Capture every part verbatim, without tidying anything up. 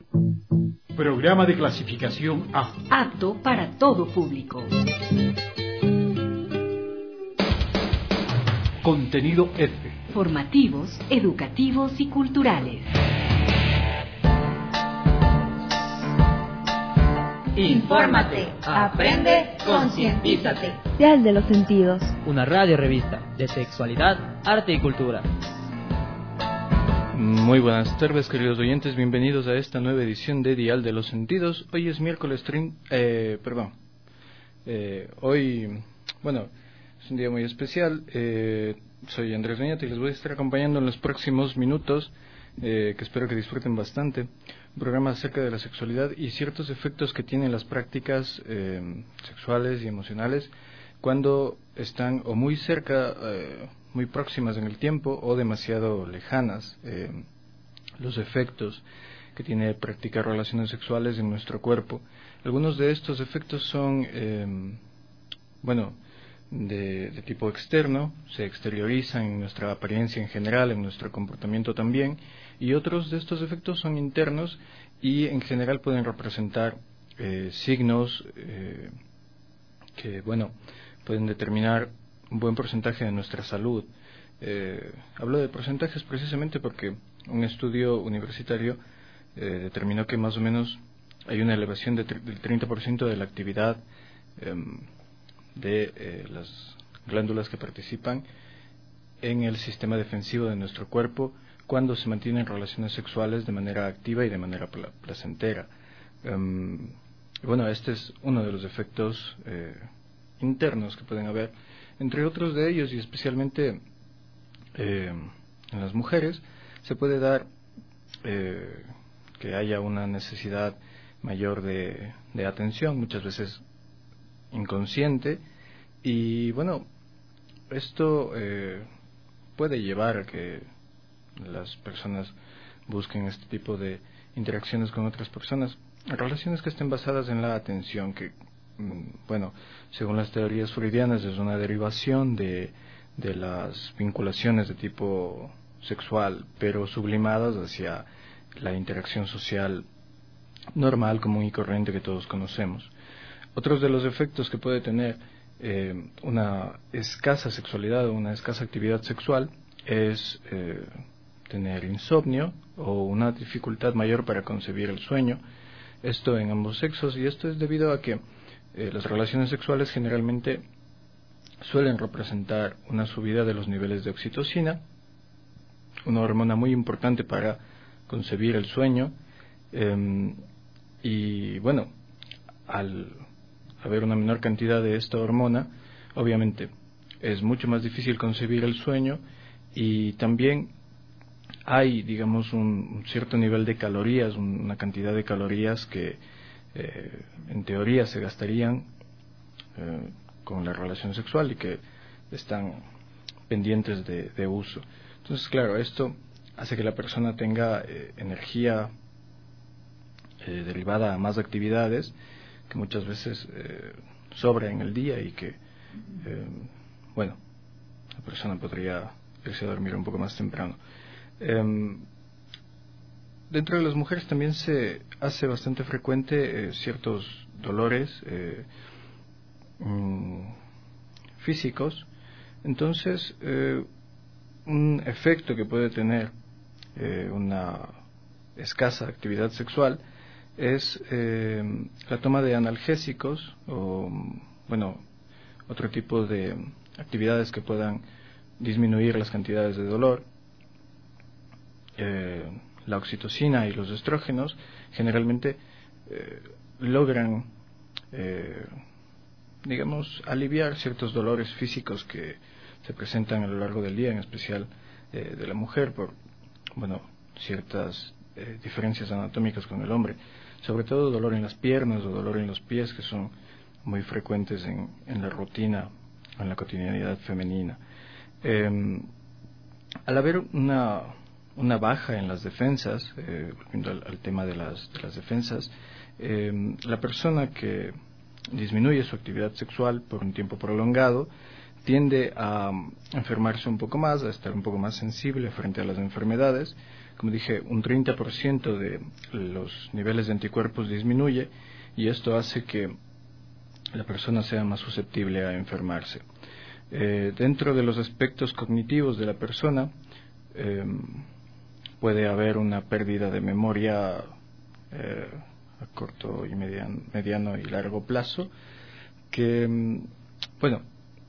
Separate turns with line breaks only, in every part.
Programa de clasificación A.
Apto para todo público.
Contenido F.
Formativos, educativos y culturales.
Infórmate, aprende, concientízate.
Dial de los Sentidos.
Una radio revista de sexualidad, arte y cultura.
Muy buenas tardes, queridos oyentes, bienvenidos a esta nueva edición de Dial de los Sentidos. Hoy es miércoles, eh, perdón, eh, hoy, bueno, es un día muy especial. Eh, soy Andrés Beñat y les voy a estar acompañando en los próximos minutos, eh, que espero que disfruten bastante. Un programa acerca de la sexualidad y ciertos efectos que tienen las prácticas eh, sexuales y emocionales cuando están o muy cerca, eh, muy próximas en el tiempo o demasiado lejanas. Eh, los efectos que tiene practicar relaciones sexuales en nuestro cuerpo. Algunos de estos efectos son, eh, bueno, de, de tipo externo, se exteriorizan en nuestra apariencia en general, en nuestro comportamiento también, y otros de estos efectos son internos y en general pueden representar eh, signos eh, que, bueno, pueden determinar un buen porcentaje de nuestra salud. Eh, hablo de porcentajes precisamente porque un estudio universitario eh, determinó que más o menos hay una elevación de del treinta por ciento de la actividad eh, de eh, las glándulas que participan en el sistema defensivo de nuestro cuerpo cuando se mantienen relaciones sexuales de manera activa y de manera pl- placentera. Um, bueno, este es uno de los efectos eh, internos que pueden haber. Entre otros de ellos, y especialmente eh, en las mujeres, se puede dar eh, que haya una necesidad mayor de, de atención, muchas veces inconsciente, y bueno, esto eh, puede llevar a que las personas busquen este tipo de interacciones con otras personas, relaciones que estén basadas en la atención, que bueno, según las teorías freudianas es una derivación de, de las vinculaciones de tipo sexual, pero sublimadas hacia la interacción social normal, común y corriente que todos conocemos. Otros de los efectos que puede tener eh, una escasa sexualidad o una escasa actividad sexual es eh, tener insomnio o una dificultad mayor para concebir el sueño, esto en ambos sexos, y esto es debido a que eh, las relaciones sexuales generalmente suelen representar una subida de los niveles de oxitocina, una hormona muy importante para concebir el sueño, eh, y bueno, al haber una menor cantidad de esta hormona, obviamente es mucho más difícil concebir el sueño, y también hay, digamos, un, un cierto nivel de calorías, un, una cantidad de calorías que eh, en teoría se gastarían eh, con la relación sexual y que están pendientes de, de uso. Entonces, claro, esto hace que la persona tenga eh, energía eh, derivada a más actividades que muchas veces eh, sobra en el día y que, eh, bueno, la persona podría irse a dormir un poco más temprano. Eh, dentro de las mujeres también se hace bastante frecuente eh, ciertos dolores eh, mm, físicos. Entonces, eh, un efecto que puede tener eh, una escasa actividad sexual es eh, la toma de analgésicos o, bueno, otro tipo de actividades que puedan disminuir las cantidades de dolor. Eh, la oxitocina y los estrógenos generalmente eh, logran, eh, digamos, aliviar ciertos dolores físicos que se presentan a lo largo del día, en especial eh, de la mujer, por, bueno, ciertas eh, diferencias anatómicas con el hombre, sobre todo dolor en las piernas o dolor en los pies, que son muy frecuentes en, en la rutina, en la cotidianidad femenina. Eh, al haber una, una baja en las defensas, eh, volviendo al, al tema de las, de las defensas, eh, la persona que disminuye su actividad sexual por un tiempo prolongado tiende a enfermarse un poco más, a estar un poco más sensible frente a las enfermedades, como dije, un treinta por ciento de los niveles de anticuerpos disminuye, y esto hace que la persona sea más susceptible a enfermarse. Eh, dentro de los aspectos cognitivos de la persona, eh, puede haber una pérdida de memoria eh, a corto y mediano, mediano y largo plazo, que, bueno,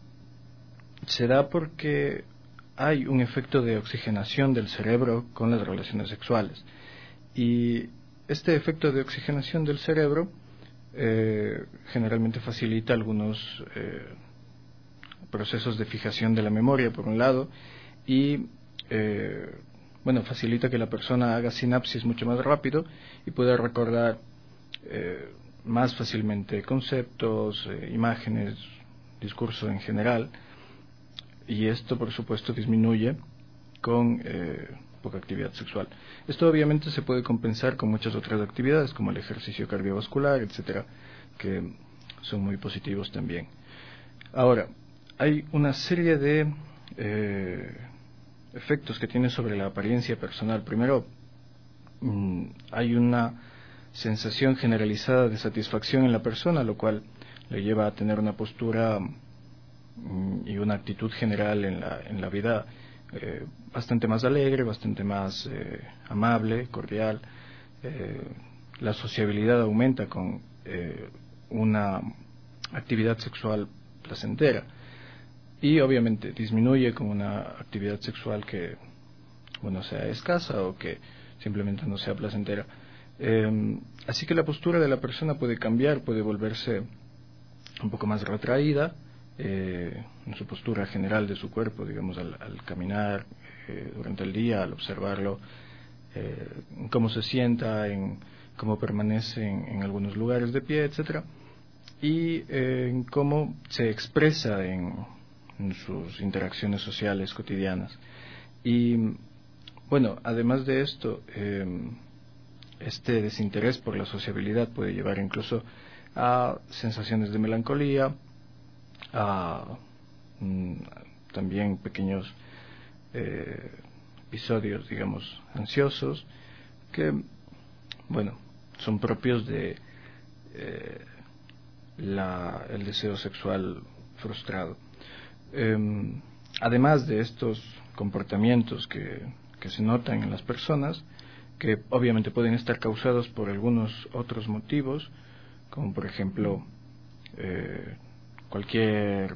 se da porque hay un efecto de oxigenación del cerebro con las relaciones sexuales, y este efecto de oxigenación del cerebro eh, generalmente facilita algunos eh, procesos de fijación de la memoria, por un lado, y eh, bueno, facilita que la persona haga sinapsis mucho más rápido y pueda recordar eh, más fácilmente conceptos, eh, imágenes, discurso en general, y esto por supuesto disminuye con eh, poca actividad sexual. Esto obviamente se puede compensar con muchas otras actividades como el ejercicio cardiovascular, etcétera, que son muy positivos también. Ahora, hay una serie de eh, efectos que tiene sobre la apariencia personal. Primero, mmm, hay una sensación generalizada de satisfacción en la persona, lo cual le lleva a tener una postura mmm, y una actitud general en la, en la vida eh, bastante más alegre, bastante más eh, amable, cordial. Eh, la sociabilidad aumenta con eh, una actividad sexual placentera, y obviamente disminuye con una actividad sexual que, bueno, sea escasa o que simplemente no sea placentera. Eh, así que la postura de la persona puede cambiar, puede volverse un poco más retraída eh, en su postura general de su cuerpo, digamos, al, al caminar eh, durante el día, al observarlo, eh, en cómo se sienta, en cómo permanece en, en algunos lugares de pie, etcétera, y eh, en cómo se expresa en en sus interacciones sociales cotidianas. Y bueno, además de esto, eh, este desinterés por la sociabilidad puede llevar incluso a sensaciones de melancolía, a mm, también pequeños eh, episodios, digamos, ansiosos, que, bueno, son propios de eh, la, el deseo sexual frustrado. Eh, además de estos comportamientos que, que se notan en las personas, que obviamente pueden estar causados por algunos otros motivos, como por ejemplo eh, cualquier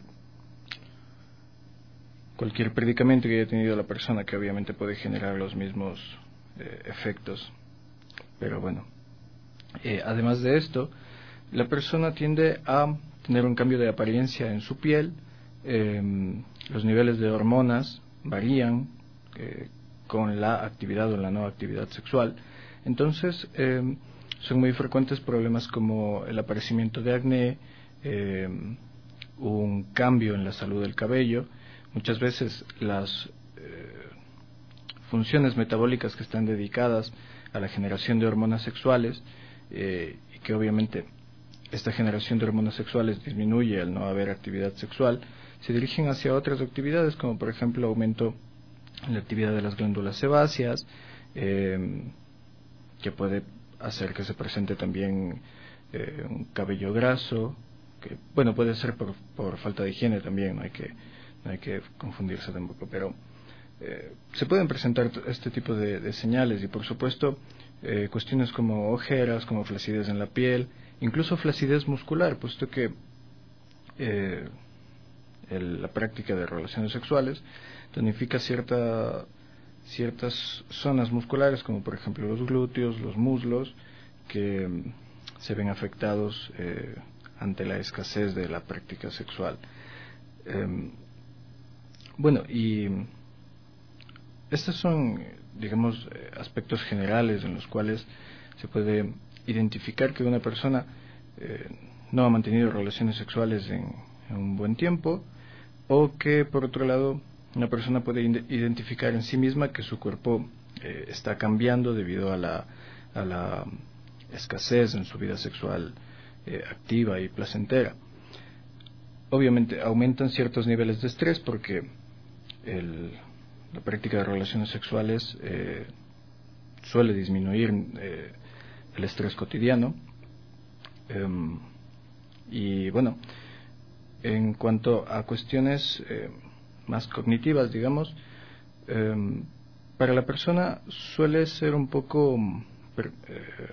cualquier predicamento que haya tenido la persona, que obviamente puede generar los mismos eh, efectos. Pero bueno, eh, además de esto, la persona tiende a tener un cambio de apariencia en su piel. Eh, los niveles de hormonas varían eh, con la actividad o la no actividad sexual. Entonces, eh, son muy frecuentes problemas como el aparecimiento de acné, eh, un cambio en la salud del cabello. Muchas veces las eh, funciones metabólicas que están dedicadas a la generación de hormonas sexuales, eh, y que obviamente esta generación de hormonas sexuales disminuye al no haber actividad sexual, se dirigen hacia otras actividades, como por ejemplo aumento en la actividad de las glándulas sebáceas, eh, que puede hacer que se presente también eh, un cabello graso, que bueno, puede ser por, por falta de higiene también, no hay que, no hay que confundirse tampoco, pero eh, se pueden presentar este tipo de, de señales, y por supuesto eh, cuestiones como ojeras, como flacidez en la piel, incluso flacidez muscular, puesto que eh, el, la práctica de relaciones sexuales tonifica cierta, ciertas zonas musculares, como por ejemplo los glúteos, los muslos, que um, se ven afectados eh, ante la escasez de la práctica sexual. Eh, bueno, y estos son, digamos, aspectos generales en los cuales se puede identificar que una persona eh, no ha mantenido relaciones sexuales en, en un buen tiempo, o que por otro lado una persona puede identificar en sí misma que su cuerpo eh, está cambiando debido a la, a la escasez en su vida sexual eh, activa y placentera. Obviamente aumentan ciertos niveles de estrés porque el, la práctica de relaciones sexuales eh, suele disminuir eh, el estrés cotidiano. Eh, y bueno, en cuanto a cuestiones eh, más cognitivas, digamos, eh, para la persona suele ser un poco per, eh,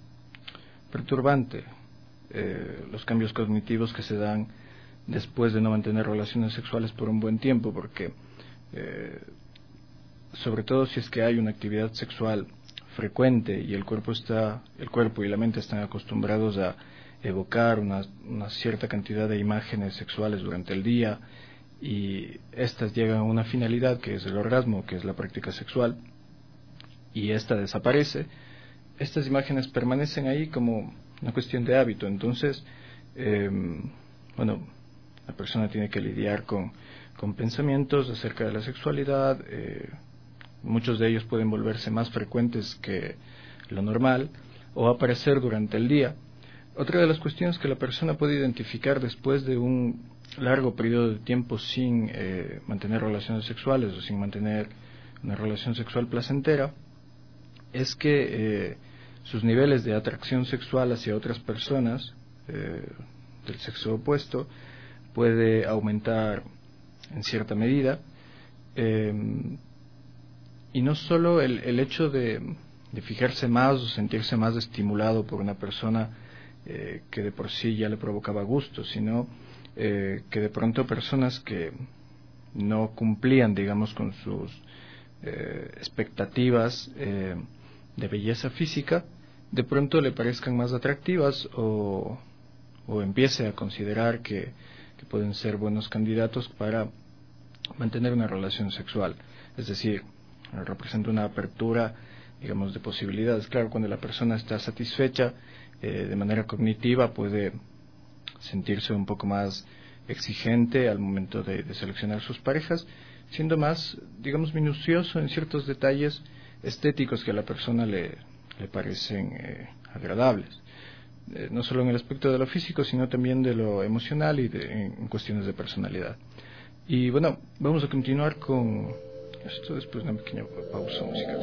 perturbante eh, los cambios cognitivos que se dan después de no mantener relaciones sexuales por un buen tiempo, porque eh, sobre todo si es que hay una actividad sexual frecuente y el cuerpo está, el cuerpo y la mente están acostumbrados a evocar una, una cierta cantidad de imágenes sexuales durante el día, y estas llegan a una finalidad que es el orgasmo, que es la práctica sexual, y esta desaparece. Estas imágenes permanecen ahí como una cuestión de hábito. Entonces, eh, bueno, la persona tiene que lidiar con, con pensamientos acerca de la sexualidad. Eh, muchos de ellos pueden volverse más frecuentes que lo normal o aparecer durante el día. Otra de las cuestiones que la persona puede identificar después de un largo periodo de tiempo sin eh, mantener relaciones sexuales o sin mantener una relación sexual placentera es que eh, sus niveles de atracción sexual hacia otras personas eh, del sexo opuesto puede aumentar en cierta medida, eh, y no solo el, el hecho de, de fijarse más o sentirse más estimulado por una persona eh, que de por sí ya le provocaba gusto, sino eh, que de pronto personas que no cumplían, digamos, con sus eh, expectativas eh, de belleza física, de pronto le parezcan más atractivas o, o empiece a considerar que, que pueden ser buenos candidatos para mantener una relación sexual. Es decir, representa una apertura, digamos, de posibilidades. Claro, cuando la persona está satisfecha eh, de manera cognitiva, puede sentirse un poco más exigente al momento de, de seleccionar sus parejas, siendo más, digamos, minucioso en ciertos detalles estéticos que a la persona le, le parecen eh, agradables, eh, no solo en el aspecto de lo físico, sino también de lo emocional y de, en, en cuestiones de personalidad. Y bueno, vamos a continuar con esto después de una pequeña pausa musical.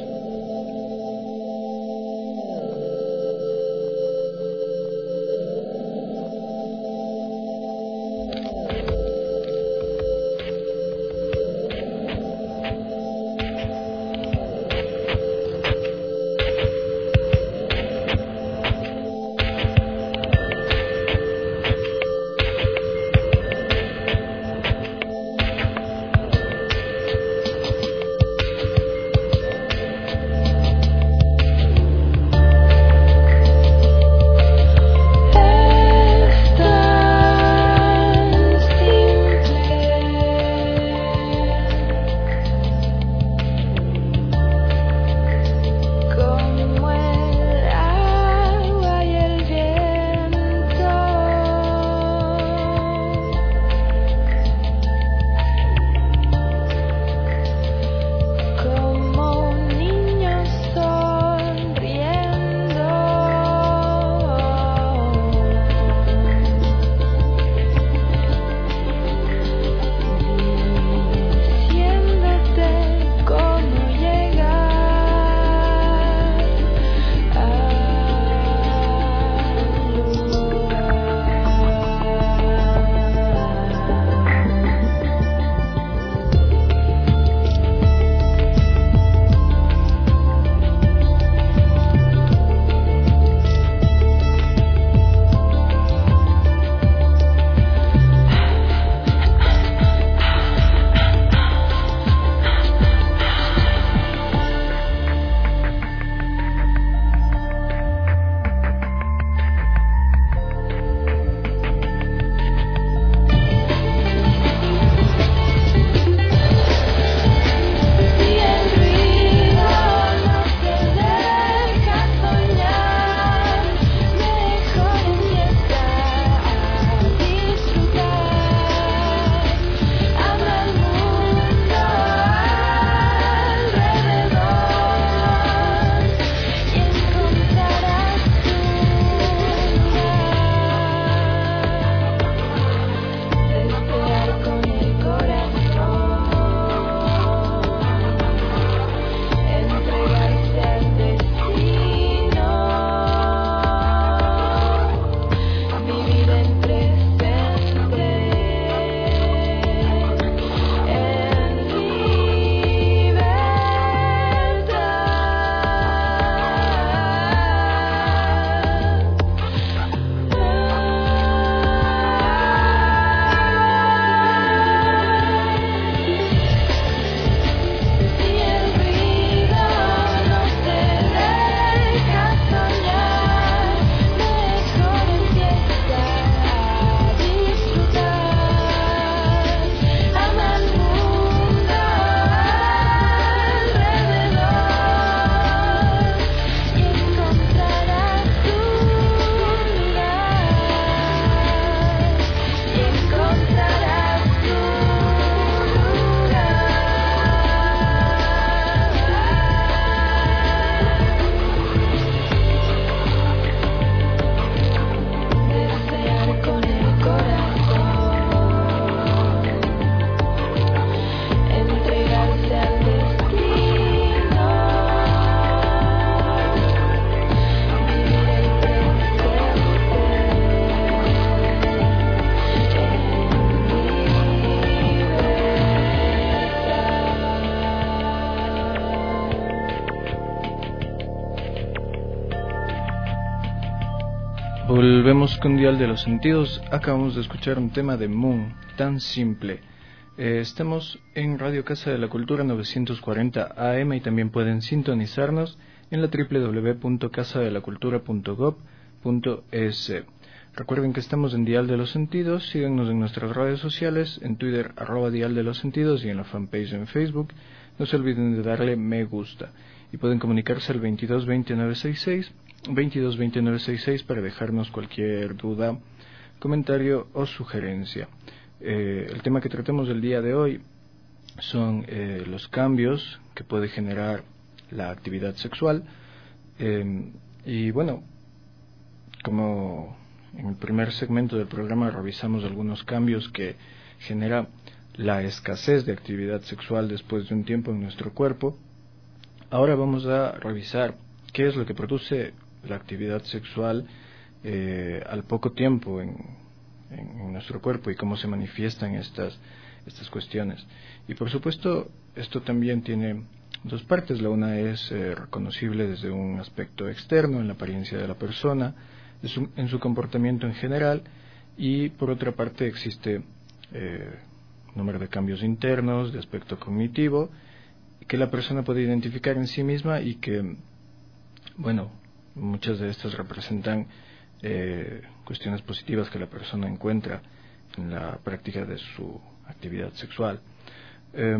Volvemos con Dial de los Sentidos. Acabamos de escuchar un tema de Moon, Tan Simple. Eh, estamos en Radio Casa de la Cultura novecientos cuarenta A M y también pueden sintonizarnos en la doble u doble u doble u punto casa de la cultura punto gob punto es. Recuerden que estamos en Dial de los Sentidos. Síganos en nuestras redes sociales, en Twitter arroba Dial de los Sentidos y en la fanpage en Facebook. No se olviden de darle me gusta. Y pueden comunicarse al veintidós veinte nueve sesenta y seis, veintidós veinte nueve sesenta y seis para dejarnos cualquier duda, comentario o sugerencia. Eh, el tema que tratemos el día de hoy son eh, los cambios que puede generar la actividad sexual. Eh, y bueno, como en el primer segmento del programa revisamos algunos cambios que genera la escasez de actividad sexual después de un tiempo en nuestro cuerpo, ahora vamos a revisar qué es lo que produce la actividad sexual eh, al poco tiempo en, en, en nuestro cuerpo y cómo se manifiestan estas, estas cuestiones. Y por supuesto, esto también tiene dos partes. La una es eh, reconocible desde un aspecto externo, en la apariencia de la persona, en su, en su comportamiento en general, y por otra parte existe eh, un número de cambios internos, de aspecto cognitivo, que la persona puede identificar en sí misma y que, bueno, muchas de estas representan eh, cuestiones positivas que la persona encuentra en la práctica de su actividad sexual. Eh,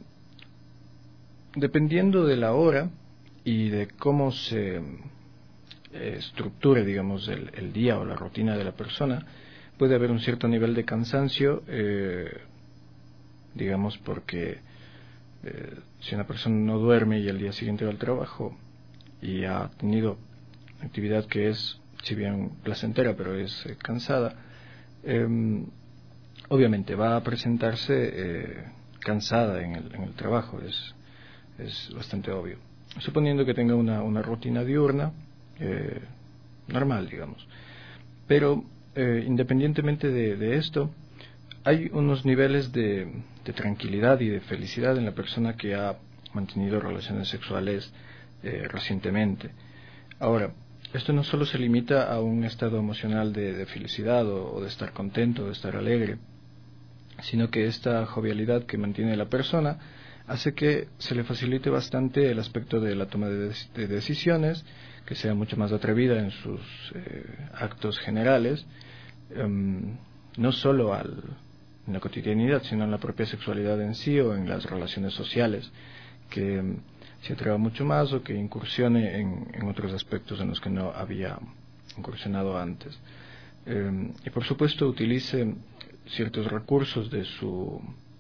dependiendo de la hora y de cómo se eh, estructure, digamos, el, el día o la rutina de la persona, puede haber un cierto nivel de cansancio, eh, digamos, porque eh, si una persona no duerme y al día siguiente va al trabajo y ha tenido actividad que es, si bien placentera, pero es eh, cansada, eh, obviamente va a presentarse eh, cansada en el, en el trabajo, es, es bastante obvio, suponiendo que tenga una, una rutina diurna eh, normal, digamos. Pero eh, independientemente de, de esto, hay unos niveles de, de tranquilidad y de felicidad en la persona que ha mantenido relaciones sexuales eh, recientemente. Ahora, esto no solo se limita a un estado emocional de, de felicidad o, o de estar contento, de estar alegre, sino que esta jovialidad que mantiene la persona hace que se le facilite bastante el aspecto de la toma de, de decisiones, que sea mucho más atrevida en sus eh, actos generales, um, no solo al, en la cotidianidad, sino en la propia sexualidad en sí o en las relaciones sociales, que um, se atreva mucho más o que incursione en, en otros aspectos en los que no había incursionado antes. Eh, y por supuesto utilice ciertos recursos de su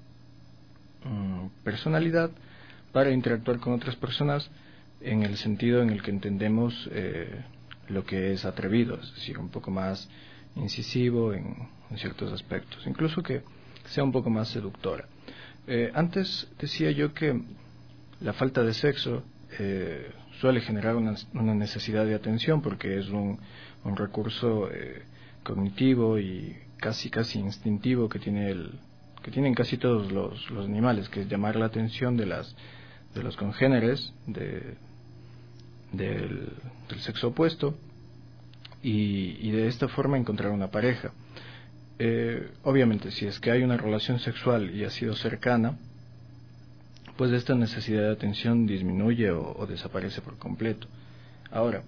um, personalidad para interactuar con otras personas en el sentido en el que entendemos eh, lo que es atrevido, es decir, un poco más incisivo en, en ciertos aspectos, incluso que sea un poco más seductora. Eh, antes decía yo que la falta de sexo eh, suele generar una, una necesidad de atención porque es un, un recurso eh, cognitivo y casi casi instintivo que tiene el que tienen casi todos los, los animales, que es llamar la atención de las de los congéneres de, del, del sexo opuesto y, y de esta forma encontrar una pareja. Eh, obviamente, si es que hay una relación sexual y ha sido cercana, pues esta necesidad de atención disminuye o, o desaparece por completo. Ahora,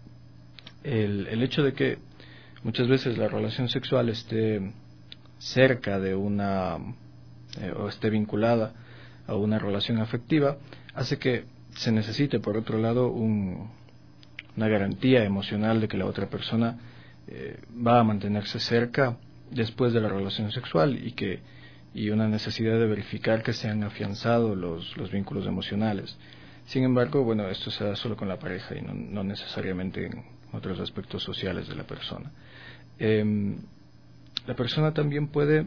el, el hecho de que muchas veces la relación sexual esté cerca de una eh, o esté vinculada a una relación afectiva hace que se necesite, por otro lado, un, una garantía emocional de que la otra persona eh, va a mantenerse cerca después de la relación sexual y que y una necesidad de verificar que se han afianzado los, los vínculos emocionales. Sin embargo, bueno, esto se da solo con la pareja y no, no necesariamente en otros aspectos sociales de la persona. Eh, la persona también puede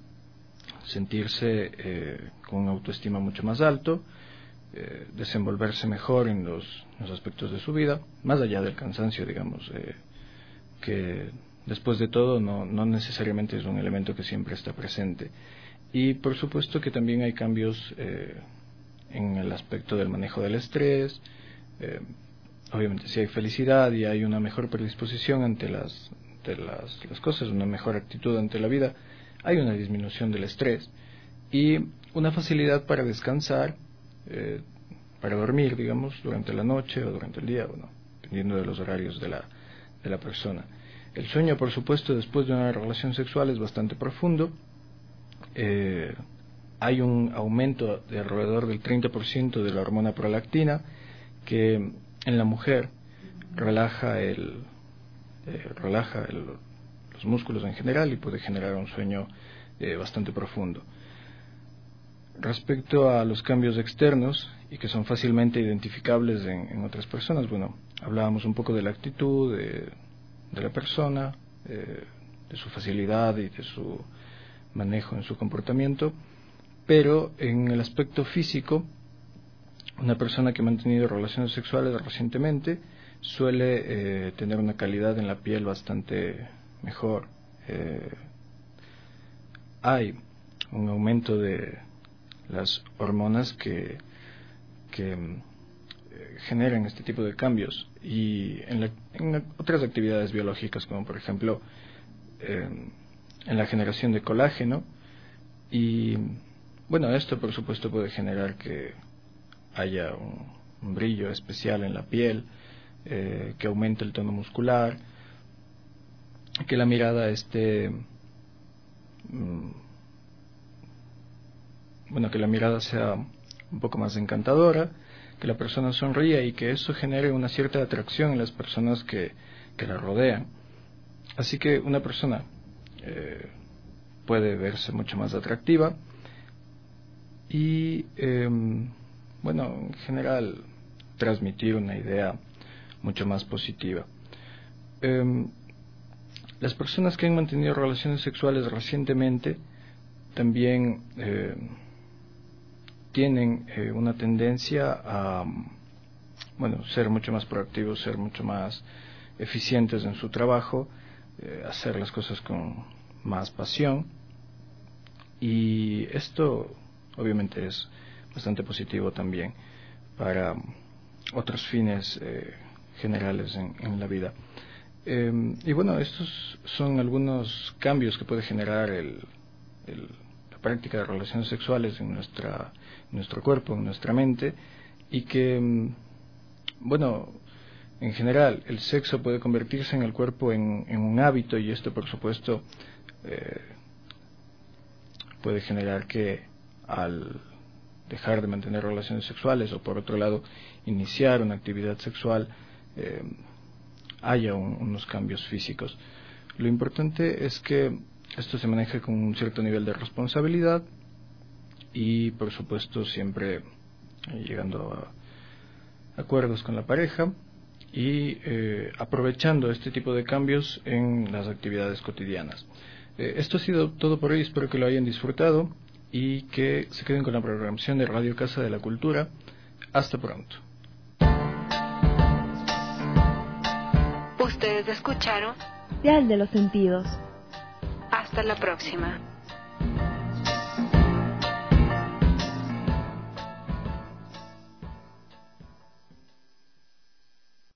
sentirse eh, con una autoestima mucho más alto, eh, desenvolverse mejor en los, los aspectos de su vida, más allá del cansancio, digamos, eh, que después de todo no, no necesariamente es un elemento que siempre está presente. Y por supuesto que también hay cambios eh, en el aspecto del manejo del estrés, eh, obviamente si hay felicidad y hay una mejor predisposición ante las, ante las, las cosas, una mejor actitud ante la vida, hay una disminución del estrés y una facilidad para descansar, eh, para dormir, digamos, durante la noche o durante el día, bueno, dependiendo de los horarios de la, de la persona. El sueño, por supuesto, después de una relación sexual es bastante profundo. Eh, hay un aumento de alrededor del treinta por ciento de la hormona prolactina, que en la mujer relaja, el, eh, relaja el, los músculos en general y puede generar un sueño eh, bastante profundo. Respecto a los cambios externos y que son fácilmente identificables en, en otras personas, bueno, hablábamos un poco de la actitud de, de la persona, eh, de su facilidad y de su manejo en su comportamiento, pero en el aspecto físico, una persona que ha mantenido relaciones sexuales recientemente suele eh, tener una calidad en la piel bastante mejor. Eh, hay un aumento de las hormonas que, que eh, generan este tipo de cambios y en, la, en otras actividades biológicas como por ejemplo eh, en la generación de colágeno y bueno, esto por supuesto puede generar que haya un, un brillo especial en la piel, eh, que aumente el tono muscular, que la mirada esté mmm, bueno, que la mirada sea un poco más encantadora, que la persona sonría y que eso genere una cierta atracción en las personas que, que la rodean. Así que una persona eh, puede verse mucho más atractiva y, eh, bueno, en general transmitir una idea mucho más positiva. Eh, las personas que han mantenido relaciones sexuales recientemente también eh, tienen eh, una tendencia a, bueno, ser mucho más proactivos, ser mucho más eficientes en su trabajo, eh, hacer las cosas con más pasión y esto obviamente es bastante positivo también para otros fines eh, generales en, en la vida. Eh, y bueno, estos son algunos cambios que puede generar el, el práctica de relaciones sexuales en nuestra en nuestro cuerpo, en nuestra mente y que, bueno, en general el sexo puede convertirse en el cuerpo en, en un hábito y esto por supuesto eh, puede generar que al dejar de mantener relaciones sexuales o por otro lado iniciar una actividad sexual eh, haya un, unos cambios físicos. Lo importante es que esto se maneja con un cierto nivel de responsabilidad y por supuesto siempre llegando a acuerdos con la pareja y eh, aprovechando este tipo de cambios en las actividades cotidianas. Eh, esto ha sido todo por hoy, espero que lo hayan disfrutado y que se queden con la programación de Radio Casa de la Cultura. Hasta pronto.
Ustedes escucharon
Dial de los Sentidos.
Hasta la próxima.